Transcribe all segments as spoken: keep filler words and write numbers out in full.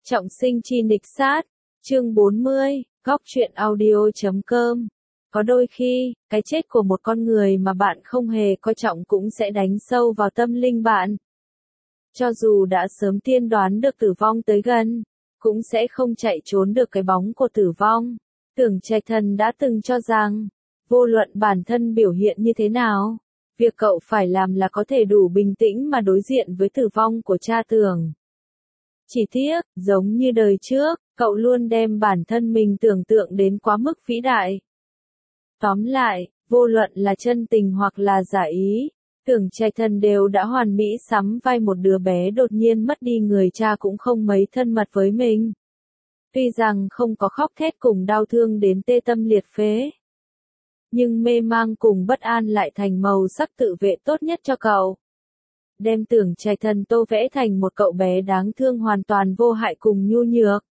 Trọng sinh chi nịch sát, chương bốn mươi, góc truyện audio chấm com. Có đôi khi, cái chết của một con người mà bạn không hề coi trọng cũng sẽ đánh sâu vào tâm linh bạn. Cho dù đã sớm tiên đoán được tử vong tới gần, cũng sẽ không chạy trốn được cái bóng của tử vong. Tưởng Trạch Thần đã từng cho rằng, vô luận bản thân biểu hiện như thế nào, việc cậu phải làm là có thể đủ bình tĩnh mà đối diện với tử vong của cha Tưởng. Chỉ tiếc, giống như đời trước, cậu luôn đem bản thân mình tưởng tượng đến quá mức vĩ đại. Tóm lại, vô luận là chân tình hoặc là giả ý, Tưởng Trạch Thần đều đã hoàn mỹ sắm vai một đứa bé đột nhiên mất đi người cha cũng không mấy thân mật với mình. Tuy rằng không có khóc thét cùng đau thương đến tê tâm liệt phế, nhưng mê mang cùng bất an lại thành màu sắc tự vệ tốt nhất cho cậu. Đem Tưởng Trạch Thần tô vẽ thành một cậu bé đáng thương hoàn toàn vô hại cùng nhu nhược.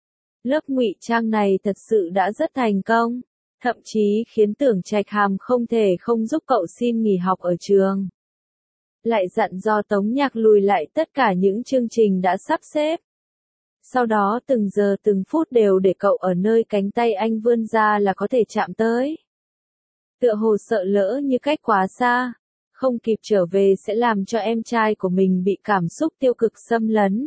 Lớp ngụy trang này thật sự đã rất thành công, thậm chí khiến Tưởng Trạch Hàm không thể không giúp cậu xin nghỉ học ở trường. Lại dặn dò Tống Nhạc lùi lại tất cả những chương trình đã sắp xếp. Sau đó từng giờ từng phút đều để cậu ở nơi cánh tay anh vươn ra là có thể chạm tới. Tựa hồ sợ lỡ như cách quá xa, không kịp trở về sẽ làm cho em trai của mình bị cảm xúc tiêu cực xâm lấn.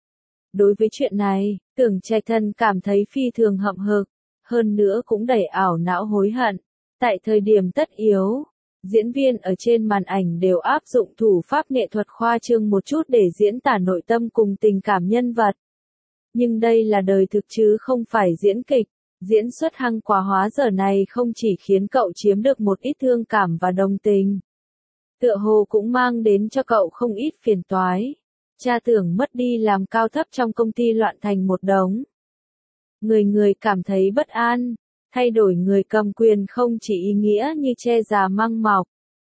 Đối với chuyện này, Tưởng Trạch Thần cảm thấy phi thường hậm hực, hơn nữa cũng đầy ảo não hối hận. Tại thời điểm tất yếu, diễn viên ở trên màn ảnh đều áp dụng thủ pháp nghệ thuật khoa trương một chút để diễn tả nội tâm cùng tình cảm nhân vật. Nhưng đây là đời thực chứ không phải diễn kịch. Diễn xuất hăng quá hóa dở này không chỉ khiến cậu chiếm được một ít thương cảm và đồng tình, tựa hồ cũng mang đến cho cậu không ít phiền toái. Cha Tưởng mất đi làm cao thấp trong công ty loạn thành một đống. Người người cảm thấy bất an, thay đổi người cầm quyền không chỉ ý nghĩa như che già măng mọc.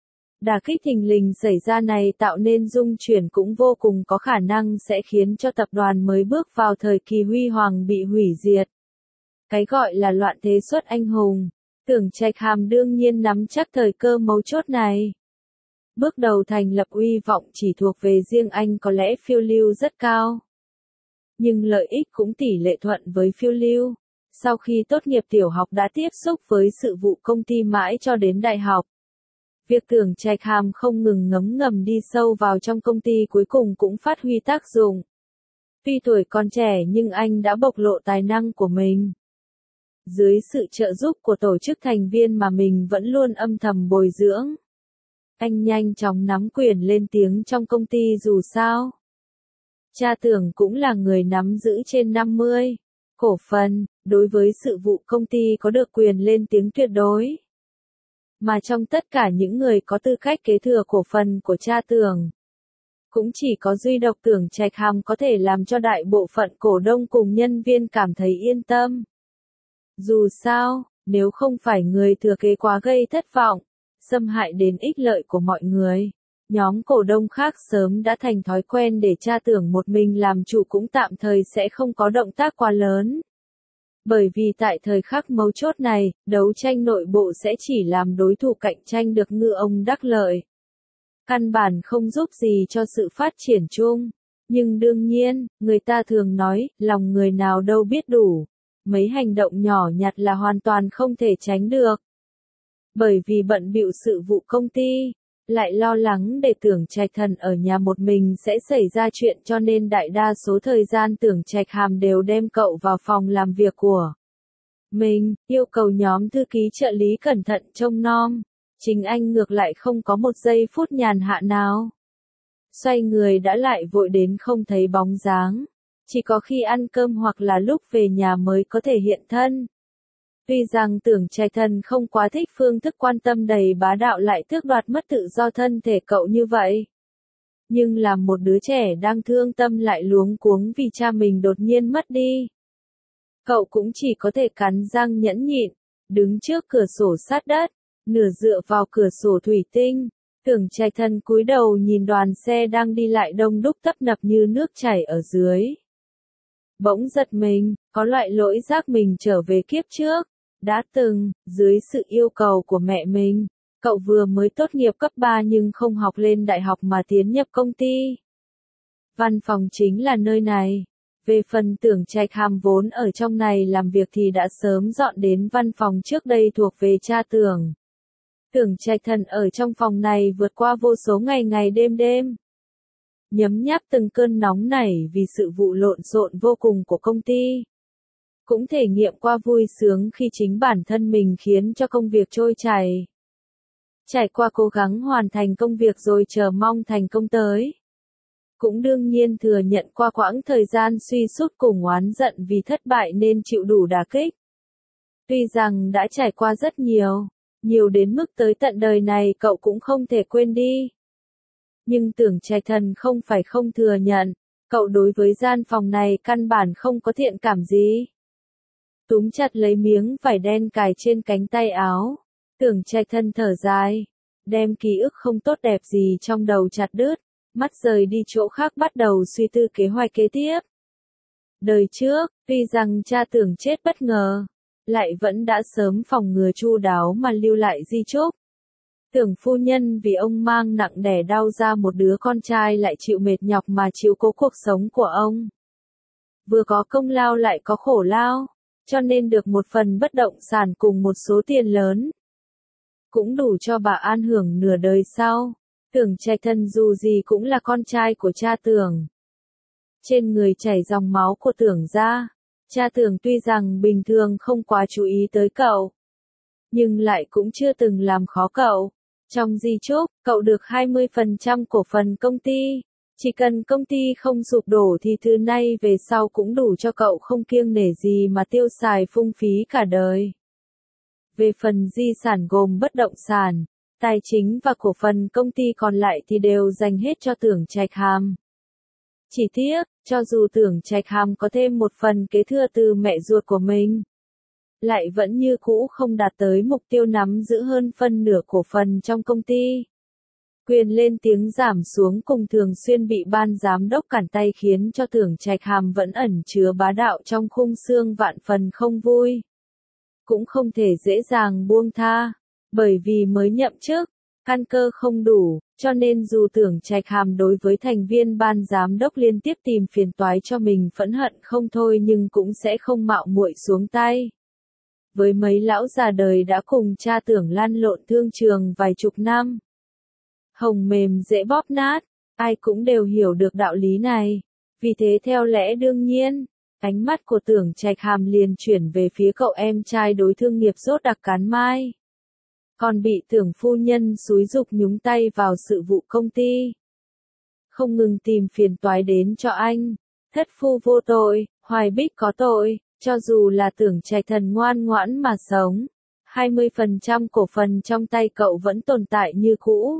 Đả kích thình lình xảy ra này tạo nên dung chuyển cũng vô cùng có khả năng sẽ khiến cho tập đoàn mới bước vào thời kỳ huy hoàng bị hủy diệt. Cái gọi là loạn thế xuất anh hùng, Tưởng Trạch Hàm đương nhiên nắm chắc thời cơ mấu chốt này. Bước đầu thành lập uy vọng chỉ thuộc về riêng anh có lẽ phiêu lưu rất cao. Nhưng lợi ích cũng tỷ lệ thuận với phiêu lưu. Sau khi tốt nghiệp tiểu học đã tiếp xúc với sự vụ công ty mãi cho đến đại học. Việc Tưởng Trạch Hàm không ngừng ngấm ngầm đi sâu vào trong công ty cuối cùng cũng phát huy tác dụng. Tuy tuổi còn trẻ nhưng anh đã bộc lộ tài năng của mình. Dưới sự trợ giúp của tổ chức thành viên mà mình vẫn luôn âm thầm bồi dưỡng, anh nhanh chóng nắm quyền lên tiếng trong công ty dù sao. Cha Tưởng cũng là người nắm giữ trên năm mươi cổ phần, đối với sự vụ công ty có được quyền lên tiếng tuyệt đối. Mà trong tất cả những người có tư cách kế thừa cổ phần của cha Tưởng, cũng chỉ có duy độc Tưởng Trạch Hàm có thể làm cho đại bộ phận cổ đông cùng nhân viên cảm thấy yên tâm. Dù sao, nếu không phải người thừa kế quá gây thất vọng, xâm hại đến ích lợi của mọi người, nhóm cổ đông khác sớm đã thành thói quen để cha Tưởng một mình làm chủ cũng tạm thời sẽ không có động tác quá lớn. Bởi vì tại thời khắc mấu chốt này, đấu tranh nội bộ sẽ chỉ làm đối thủ cạnh tranh được ngư ông đắc lợi. Căn bản không giúp gì cho sự phát triển chung. Nhưng đương nhiên, người ta thường nói, lòng người nào đâu biết đủ. Mấy hành động nhỏ nhặt là hoàn toàn không thể tránh được. Bởi vì bận bịu sự vụ công ty, lại lo lắng để Tưởng Trạch Thần ở nhà một mình sẽ xảy ra chuyện cho nên đại đa số thời gian Tưởng Trạch Hàm đều đem cậu vào phòng làm việc của mình, yêu cầu nhóm thư ký trợ lý cẩn thận trông nom. Chính anh ngược lại không có một giây phút nhàn hạ nào. Xoay người đã lại vội đến không thấy bóng dáng. Chỉ có khi ăn cơm hoặc là lúc về nhà mới có thể hiện thân. Tuy rằng Tưởng Trạch Thần không quá thích phương thức quan tâm đầy bá đạo lại tước đoạt mất tự do thân thể cậu như vậy. Nhưng làm một đứa trẻ đang thương tâm lại luống cuống vì cha mình đột nhiên mất đi. Cậu cũng chỉ có thể cắn răng nhẫn nhịn, đứng trước cửa sổ sát đất, nửa dựa vào cửa sổ thủy tinh. Tưởng Trạch Thần cúi đầu nhìn đoàn xe đang đi lại đông đúc tấp nập như nước chảy ở dưới. Bỗng giật mình, có loại lỗi giác mình trở về kiếp trước. Đã từng, dưới sự yêu cầu của mẹ mình, cậu vừa mới tốt nghiệp cấp ba nhưng không học lên đại học mà tiến nhập công ty. Văn phòng chính là nơi này. Về phần Tưởng Trạch Hàm vốn ở trong này làm việc thì đã sớm dọn đến văn phòng trước đây thuộc về cha Tưởng. Tưởng Trạch Thần ở trong phòng này vượt qua vô số ngày ngày đêm đêm. Nhấm nháp từng cơn nóng nảy vì sự vụ lộn xộn vô cùng của công ty. Cũng thể nghiệm qua vui sướng khi chính bản thân mình khiến cho công việc trôi chảy. Trải qua cố gắng hoàn thành công việc rồi chờ mong thành công tới. Cũng đương nhiên thừa nhận qua quãng thời gian suy sút cùng oán giận vì thất bại nên chịu đủ đả kích. Tuy rằng đã trải qua rất nhiều, nhiều đến mức tới tận đời này cậu cũng không thể quên đi. Nhưng Tưởng Trạch Thần không phải không thừa nhận, cậu đối với gian phòng này căn bản không có thiện cảm gì. Túm chặt lấy miếng vải đen cài trên cánh tay áo, Tưởng Trạch Thần thở dài, đem ký ức không tốt đẹp gì trong đầu chặt đứt, mắt rời đi chỗ khác bắt đầu suy tư kế hoạch kế tiếp. Đời trước, tuy rằng cha Tưởng chết bất ngờ, lại vẫn đã sớm phòng ngừa chu đáo mà lưu lại di chúc. Tưởng phu nhân vì ông mang nặng đẻ đau ra một đứa con trai lại chịu mệt nhọc mà chiếu cố cuộc sống của ông. Vừa có công lao lại có khổ lao, cho nên được một phần bất động sản cùng một số tiền lớn. Cũng đủ cho bà an hưởng nửa đời sau. Tưởng Trạch Thần dù gì cũng là con trai của cha Tưởng. Trên người chảy dòng máu của Tưởng gia. Cha Tưởng tuy rằng bình thường không quá chú ý tới cậu, nhưng lại cũng chưa từng làm khó cậu. Trong di chúc, cậu được hai mươi phần trăm cổ phần công ty. Chỉ cần công ty không sụp đổ thì từ nay về sau cũng đủ cho cậu không kiêng nể gì mà tiêu xài phung phí cả đời. Về phần di sản gồm bất động sản, tài chính và cổ phần công ty còn lại thì đều dành hết cho Tưởng Trạch Hàm. Chỉ tiếc, cho dù Tưởng Trạch Hàm có thêm một phần kế thừa từ mẹ ruột của mình, lại vẫn như cũ không đạt tới mục tiêu nắm giữ hơn phân nửa cổ phần trong công ty. Quyền lên tiếng giảm xuống cùng thường xuyên bị ban giám đốc cản tay khiến cho Tưởng Trạch Hàm vẫn ẩn chứa bá đạo trong khung xương vạn phần không vui. Cũng không thể dễ dàng buông tha, bởi vì mới nhậm chức, căn cơ không đủ, cho nên dù Tưởng Trạch Hàm đối với thành viên ban giám đốc liên tiếp tìm phiền toái cho mình phẫn hận không thôi nhưng cũng sẽ không mạo muội xuống tay. Với mấy lão già đời đã cùng cha Tưởng lăn lộn thương trường vài chục năm, hồng mềm dễ bóp nát, ai cũng đều hiểu được đạo lý này. Vì thế theo lẽ đương nhiên, ánh mắt của Tưởng Trạch Hàm liền chuyển về phía cậu em trai đối thương nghiệp Rốt Đặc Cán Mai. Còn bị Tưởng phu nhân xúi giục nhúng tay vào sự vụ công ty. Không ngừng tìm phiền toái đến cho anh. Thất phu vô tội, Hoài Bích có tội, cho dù là Tưởng Trạch Thần ngoan ngoãn mà sống. hai mươi phần trăm cổ phần trong tay cậu vẫn tồn tại như cũ.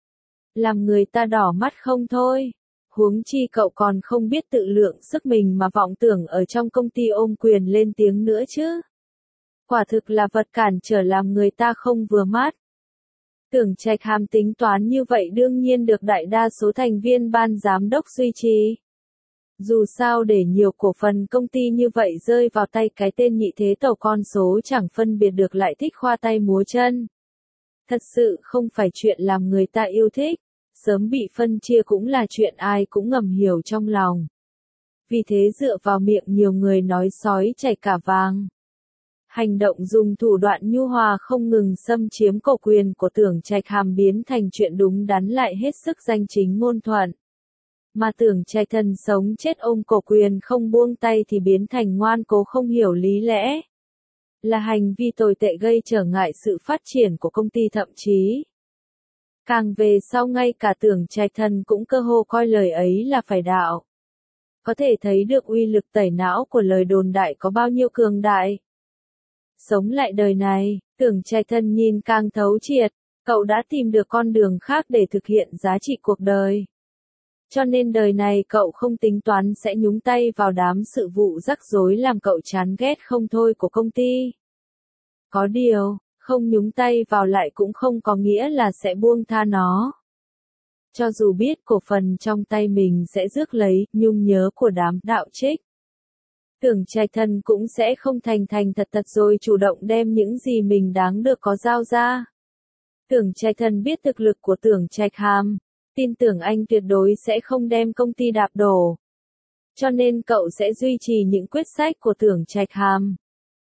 Làm người ta đỏ mắt không thôi. Huống chi cậu còn không biết tự lượng sức mình mà vọng tưởng ở trong công ty ôm quyền lên tiếng nữa chứ. Quả thực là vật cản trở làm người ta không vừa mắt. Tưởng Trạch Hàm tính toán như vậy đương nhiên được đại đa số thành viên ban giám đốc duy trì. Dù sao để nhiều cổ phần công ty như vậy rơi vào tay cái tên nhị thế tẩu con số chẳng phân biệt được lại thích khoa tay múa chân. Thật sự không phải chuyện làm người ta yêu thích, sớm bị phân chia cũng là chuyện ai cũng ngầm hiểu trong lòng. Vì thế dựa vào miệng nhiều người nói sói chảy cả vàng. Hành động dùng thủ đoạn nhu hòa không ngừng xâm chiếm cổ quyền của Tưởng Trạch Hàm biến thành chuyện đúng đắn lại hết sức danh chính ngôn thuận. Mà Tưởng Trạch Thần sống chết ôm cổ quyền không buông tay thì biến thành ngoan cố không hiểu lý lẽ. Là hành vi tồi tệ gây trở ngại sự phát triển của công ty thậm chí. Càng về sau ngay cả Tưởng Trạch Thần cũng cơ hồ coi lời ấy là phải đạo. Có thể thấy được uy lực tẩy não của lời đồn đại có bao nhiêu cường đại. Sống lại đời này, Tưởng Trạch Thần nhìn càng thấu triệt, cậu đã tìm được con đường khác để thực hiện giá trị cuộc đời. Cho nên đời này cậu không tính toán sẽ nhúng tay vào đám sự vụ rắc rối làm cậu chán ghét không thôi của công ty. Có điều, không nhúng tay vào lại cũng không có nghĩa là sẽ buông tha nó. Cho dù biết cổ phần trong tay mình sẽ rước lấy nhung nhớ của đám đạo trích. Tưởng Trạch Thần cũng sẽ không thành thành thật thật rồi chủ động đem những gì mình đáng được có giao ra. Tưởng Trạch Thần biết thực lực của Tưởng Trạch Hàm, tin tưởng anh tuyệt đối sẽ không đem công ty đạp đổ. cho nên cậu sẽ duy trì những quyết sách của Tưởng Trạch Hàm.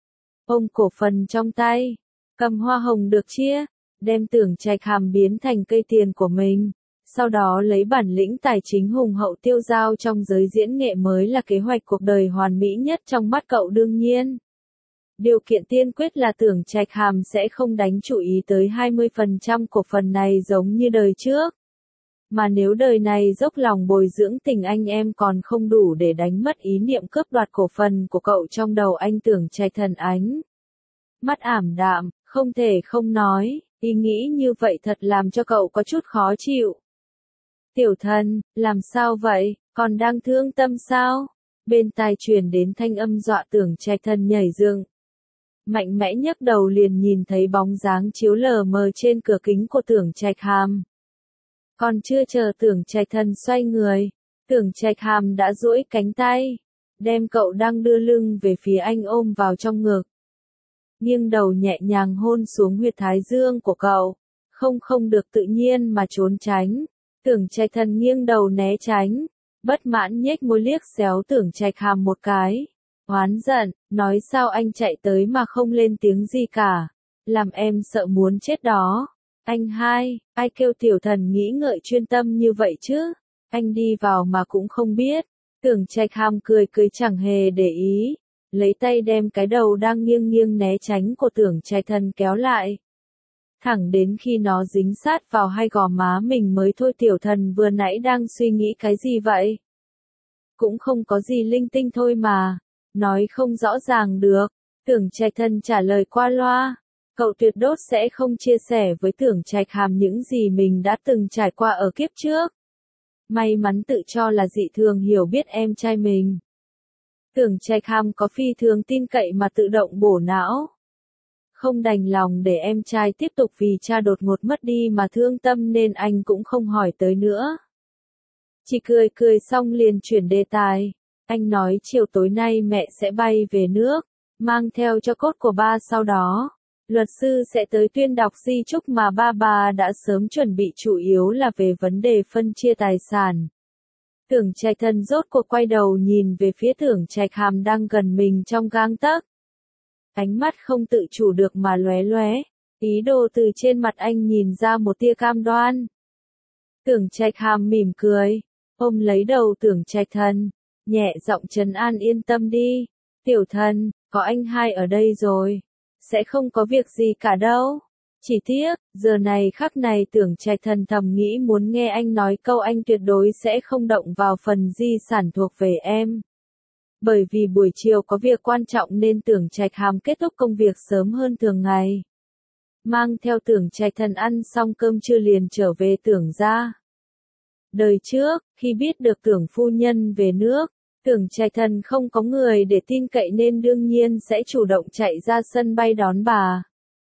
Ôm cổ phần trong tay, cầm hoa hồng được chia, đem Tưởng Trạch Hàm biến thành cây tiền của mình, sau đó lấy bản lĩnh tài chính hùng hậu tiêu dao trong giới diễn nghệ mới là kế hoạch cuộc đời hoàn mỹ nhất trong mắt cậu đương nhiên. Điều kiện tiên quyết là Tưởng Trạch Hàm sẽ không đánh chú ý tới hai mươi phần trăm cổ phần này giống như đời trước. Mà nếu đời này dốc lòng bồi dưỡng tình anh em còn không đủ để đánh mất ý niệm cướp đoạt cổ phần của cậu trong đầu anh Tưởng Trạch Thần ánh. Mắt ảm đạm, không thể không nói, ý nghĩ như vậy thật làm cho cậu có chút khó chịu. Tiểu Thần, làm sao vậy, còn đang thương tâm sao? Bên tai truyền đến thanh âm dọa Tưởng Trạch Thần nhảy dựng. Mạnh mẽ nhấc đầu liền nhìn thấy bóng dáng chiếu lờ mờ trên cửa kính của Tưởng Trạch Hàm. Còn chưa chờ Tưởng Trạch Thần xoay người, Tưởng Trạch Hàm đã duỗi cánh tay, đem cậu đang đưa lưng về phía anh ôm vào trong ngực. Nghiêng đầu nhẹ nhàng hôn xuống huyệt thái dương của cậu, không không được tự nhiên mà trốn tránh. Tưởng Trạch Thần nghiêng đầu né tránh, bất mãn nhếch môi liếc xéo Tưởng Trạch Hàm một cái. Oán giận, nói sao anh chạy tới mà không lên tiếng gì cả, làm em sợ muốn chết đó. Anh hai, ai kêu Tiểu Thần nghĩ ngợi chuyên tâm như vậy chứ, anh đi vào mà cũng không biết. Tưởng Trạch Hàm cười cười chẳng hề để ý, lấy tay đem cái đầu đang nghiêng nghiêng né tránh của Tưởng Trạch Thần kéo lại. Thẳng đến khi nó dính sát vào hai gò má mình mới thôi. Tiểu Thần vừa nãy đang suy nghĩ cái gì vậy? Cũng không có gì linh tinh thôi mà. Nói không rõ ràng được. Tưởng Trạch Thần trả lời qua loa. Cậu tuyệt đốt sẽ không chia sẻ với Tưởng Trạch Hàm những gì mình đã từng trải qua ở kiếp trước. May mắn tự cho là dị thường hiểu biết em trai mình. Tưởng Trạch Hàm có phi thường tin cậy mà tự động bổ não. Không đành lòng để em trai tiếp tục vì cha đột ngột mất đi mà thương tâm nên anh cũng không hỏi tới nữa. Chỉ cười cười xong liền chuyển đề tài. Anh nói chiều tối nay mẹ sẽ bay về nước, mang theo cho cốt của ba, sau đó luật sư sẽ tới tuyên đọc di chúc mà ba bà đã sớm chuẩn bị, chủ yếu là về vấn đề phân chia tài sản. Tưởng Trạch Thần rốt cuộc quay đầu nhìn về phía Tưởng Trạch Hàm đang gần mình trong gang tấc. Ánh mắt không tự chủ được mà lóe lóe, ý đồ từ trên mặt anh nhìn ra một tia cam đoan. Tưởng Trạch Hàm mỉm cười, ôm lấy đầu Tưởng Trạch Thần, nhẹ giọng trấn an, yên tâm đi, Tiểu Thần, có anh hai ở đây rồi, sẽ không có việc gì cả đâu. Chỉ tiếc, giờ này khắc này Tưởng Trạch Thần thầm nghĩ muốn nghe anh nói câu anh tuyệt đối sẽ không động vào phần di sản thuộc về em. Bởi vì buổi chiều có việc quan trọng nên Tưởng Trạch Hàm kết thúc công việc sớm hơn thường ngày. Mang theo Tưởng Trạch Thần ăn xong cơm trưa liền trở về Tưởng gia. Đời trước, khi biết được Tưởng phu nhân về nước, Tưởng Trạch Thần không có người để tin cậy nên đương nhiên sẽ chủ động chạy ra sân bay đón bà.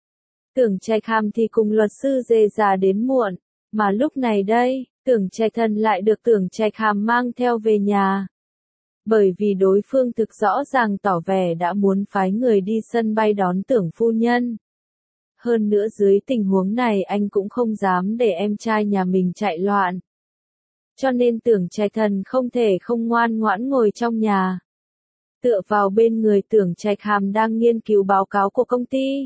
Tưởng Trạch Hàm thì cùng luật sư dề già đến muộn, mà lúc này đây, Tưởng Trạch Thần lại được Tưởng Trạch Hàm mang theo về nhà. Bởi vì đối phương thực rõ ràng tỏ vẻ đã muốn phái người đi sân bay đón Tưởng phu nhân. Hơn nữa dưới tình huống này anh cũng không dám để em trai nhà mình chạy loạn. Cho nên Tưởng Trạch Thần không thể không ngoan ngoãn ngồi trong nhà. Tựa vào bên người Tưởng Trạch Hàm đang nghiên cứu báo cáo của công ty.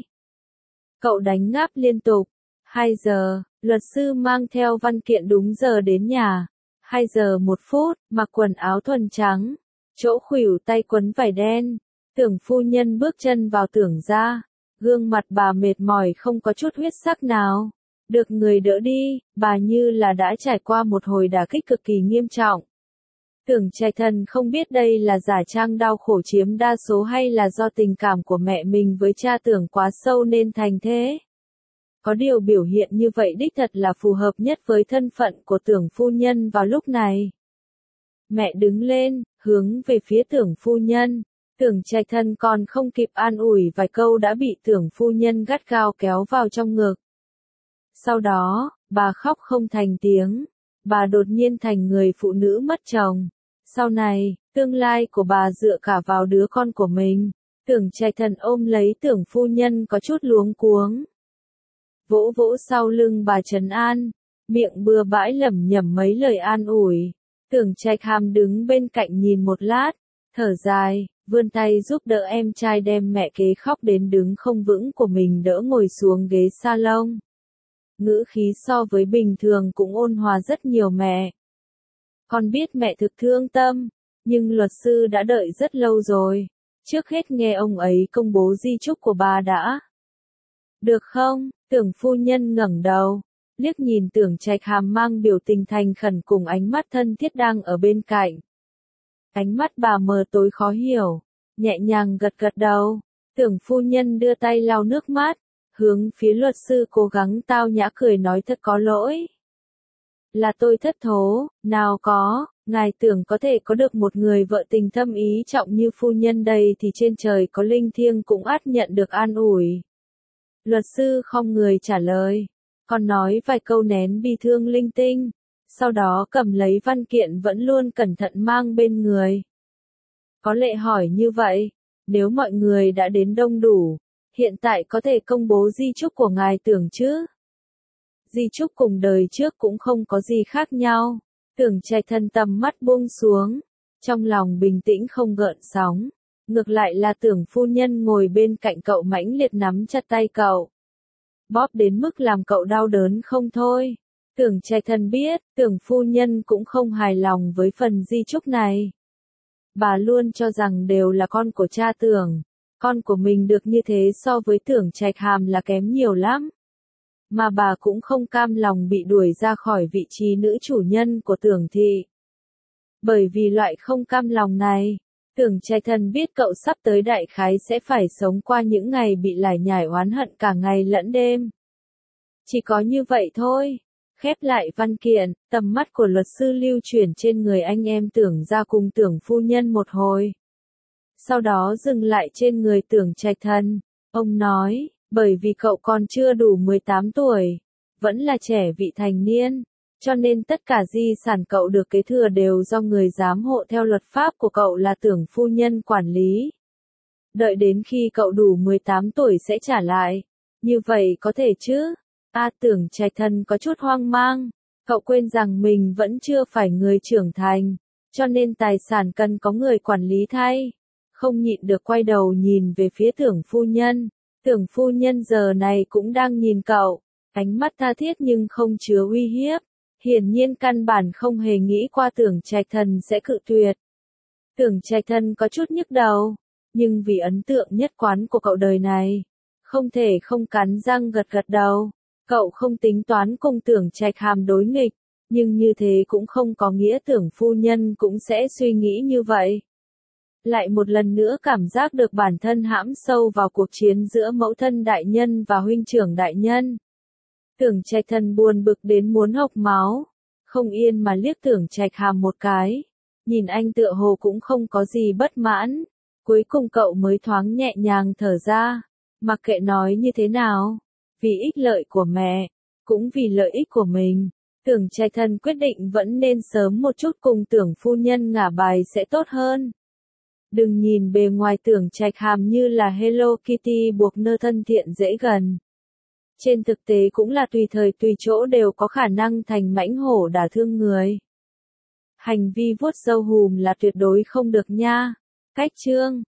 Cậu đánh ngáp liên tục. hai giờ, luật sư mang theo văn kiện đúng giờ đến nhà. hai giờ một phút, mặc quần áo thuần trắng. Chỗ khuỷu tay quấn vải đen. Tưởng phu nhân bước chân vào Tưởng gia. Gương mặt bà mệt mỏi không có chút huyết sắc nào. Được người đỡ đi, bà như là đã trải qua một hồi đả kích cực kỳ nghiêm trọng. Tưởng Trạch Thần không biết đây là giả trang đau khổ chiếm đa số hay là do tình cảm của mẹ mình với cha Tưởng quá sâu nên thành thế. Có điều biểu hiện như vậy đích thật là phù hợp nhất với thân phận của Tưởng phu nhân vào lúc này. Mẹ đứng lên, hướng về phía Tưởng phu nhân. Tưởng Trạch Thần còn không kịp an ủi vài câu đã bị Tưởng phu nhân gắt gao kéo vào trong ngực. Sau đó, bà khóc không thành tiếng. Bà đột nhiên thành người phụ nữ mất chồng. Sau này, tương lai của bà dựa cả vào đứa con của mình. Tưởng Trạch Thần ôm lấy Tưởng phu nhân có chút luống cuống. Vỗ vỗ sau lưng bà trấn an, miệng bừa bãi lẩm nhẩm mấy lời an ủi. Tưởng Trạch Hàm đứng bên cạnh nhìn một lát, thở dài, vươn tay giúp đỡ em trai đem mẹ kế khóc đến đứng không vững của mình đỡ ngồi xuống ghế salon. Ngữ khí so với bình thường cũng ôn hòa rất nhiều mẹ. Con biết mẹ thực thương tâm, nhưng luật sư đã đợi rất lâu rồi. Trước hết nghe ông ấy công bố di chúc của bà đã. Được không? Tưởng phu nhân ngẩng đầu, liếc nhìn Tưởng Trạch Hàm mang biểu tình thành khẩn cùng ánh mắt thân thiết đang ở bên cạnh. Ánh mắt bà mờ tối khó hiểu, nhẹ nhàng gật gật đầu. Tưởng phu nhân đưa tay lau nước mắt, hướng phía luật sư cố gắng tao nhã cười nói thật có lỗi. Là tôi thất thố, nào có, ngài tưởng có thể có được một người vợ tình thâm ý trọng như phu nhân đây thì trên trời có linh thiêng cũng ắt nhận được an ủi. Luật sư không người trả lời, còn nói vài câu nén bi thương linh tinh, sau đó cầm lấy văn kiện vẫn luôn cẩn thận mang bên người. Có lệ hỏi như vậy, nếu mọi người đã đến đông đủ, hiện tại có thể công bố di chúc của ngài Tưởng chứ? Di chúc cùng đời trước cũng không có gì khác nhau. Tưởng Trạch Thần tầm mắt buông xuống, trong lòng bình tĩnh không gợn sóng. Ngược lại là Tưởng phu nhân ngồi bên cạnh cậu mãnh liệt nắm chặt tay cậu. Bóp đến mức làm cậu đau đớn không thôi. Tưởng Trạch Thần biết, Tưởng phu nhân cũng không hài lòng với phần di chúc này. Bà luôn cho rằng đều là con của cha Tưởng. Con của mình được như thế so với Tưởng Trạch Hàm là kém nhiều lắm. Mà bà cũng không cam lòng bị đuổi ra khỏi vị trí nữ chủ nhân của Tưởng thị. Bởi vì loại không cam lòng này, Tưởng Trạch Thần biết cậu sắp tới đại khái sẽ phải sống qua những ngày bị lải nhải oán hận cả ngày lẫn đêm. Chỉ có như vậy thôi. Khép lại văn kiện, tầm mắt của luật sư lưu chuyển trên người anh em Tưởng ra cùng Tưởng phu nhân một hồi. Sau đó dừng lại trên người Tưởng Trạch Thần. Ông nói, bởi vì cậu còn chưa đủ mười tám tuổi, vẫn là trẻ vị thành niên, cho nên tất cả di sản cậu được kế thừa đều do người giám hộ theo luật pháp của cậu là Tưởng phu nhân quản lý. Đợi đến khi cậu đủ mười tám tuổi sẽ trả lại. Như vậy có thể chứ? A Tưởng Trạch Thần có chút hoang mang. Cậu quên rằng mình vẫn chưa phải người trưởng thành, cho nên tài sản cần có người quản lý thay. Không nhịn được quay đầu nhìn về phía Tưởng phu nhân. Tưởng phu nhân giờ này cũng đang nhìn cậu, ánh mắt tha thiết nhưng không chứa uy hiếp. Hiển nhiên căn bản không hề nghĩ qua Tưởng Trạch Thần sẽ cự tuyệt. Tưởng Trạch Thần có chút nhức đầu, nhưng vì ấn tượng nhất quán của cậu đời này, không thể không cắn răng gật gật đầu. Cậu không tính toán cùng Tưởng Trạch Hàm đối nghịch, nhưng như thế cũng không có nghĩa Tưởng phu nhân cũng sẽ suy nghĩ như vậy. Lại một lần nữa cảm giác được bản thân hãm sâu vào cuộc chiến giữa mẫu thân đại nhân và huynh trưởng đại nhân. Tưởng Trạch Thần buồn bực đến muốn hộc máu, không yên mà liếc Tưởng Trạch Hàm một cái, nhìn anh tựa hồ cũng không có gì bất mãn, cuối cùng cậu mới thoáng nhẹ nhàng thở ra, mặc kệ nói như thế nào, vì ích lợi của mẹ, cũng vì lợi ích của mình, Tưởng Trạch Thần quyết định vẫn nên sớm một chút cùng Tưởng phu nhân ngả bài sẽ tốt hơn. Đừng nhìn bề ngoài Tưởng Trạch Hàm như là Hello Kitty buộc nơ thân thiện dễ gần. Trên thực tế cũng là tùy thời tùy chỗ đều có khả năng thành mãnh hổ đả thương người. Hành vi vuốt râu hùm là tuyệt đối không được nha. Cách chương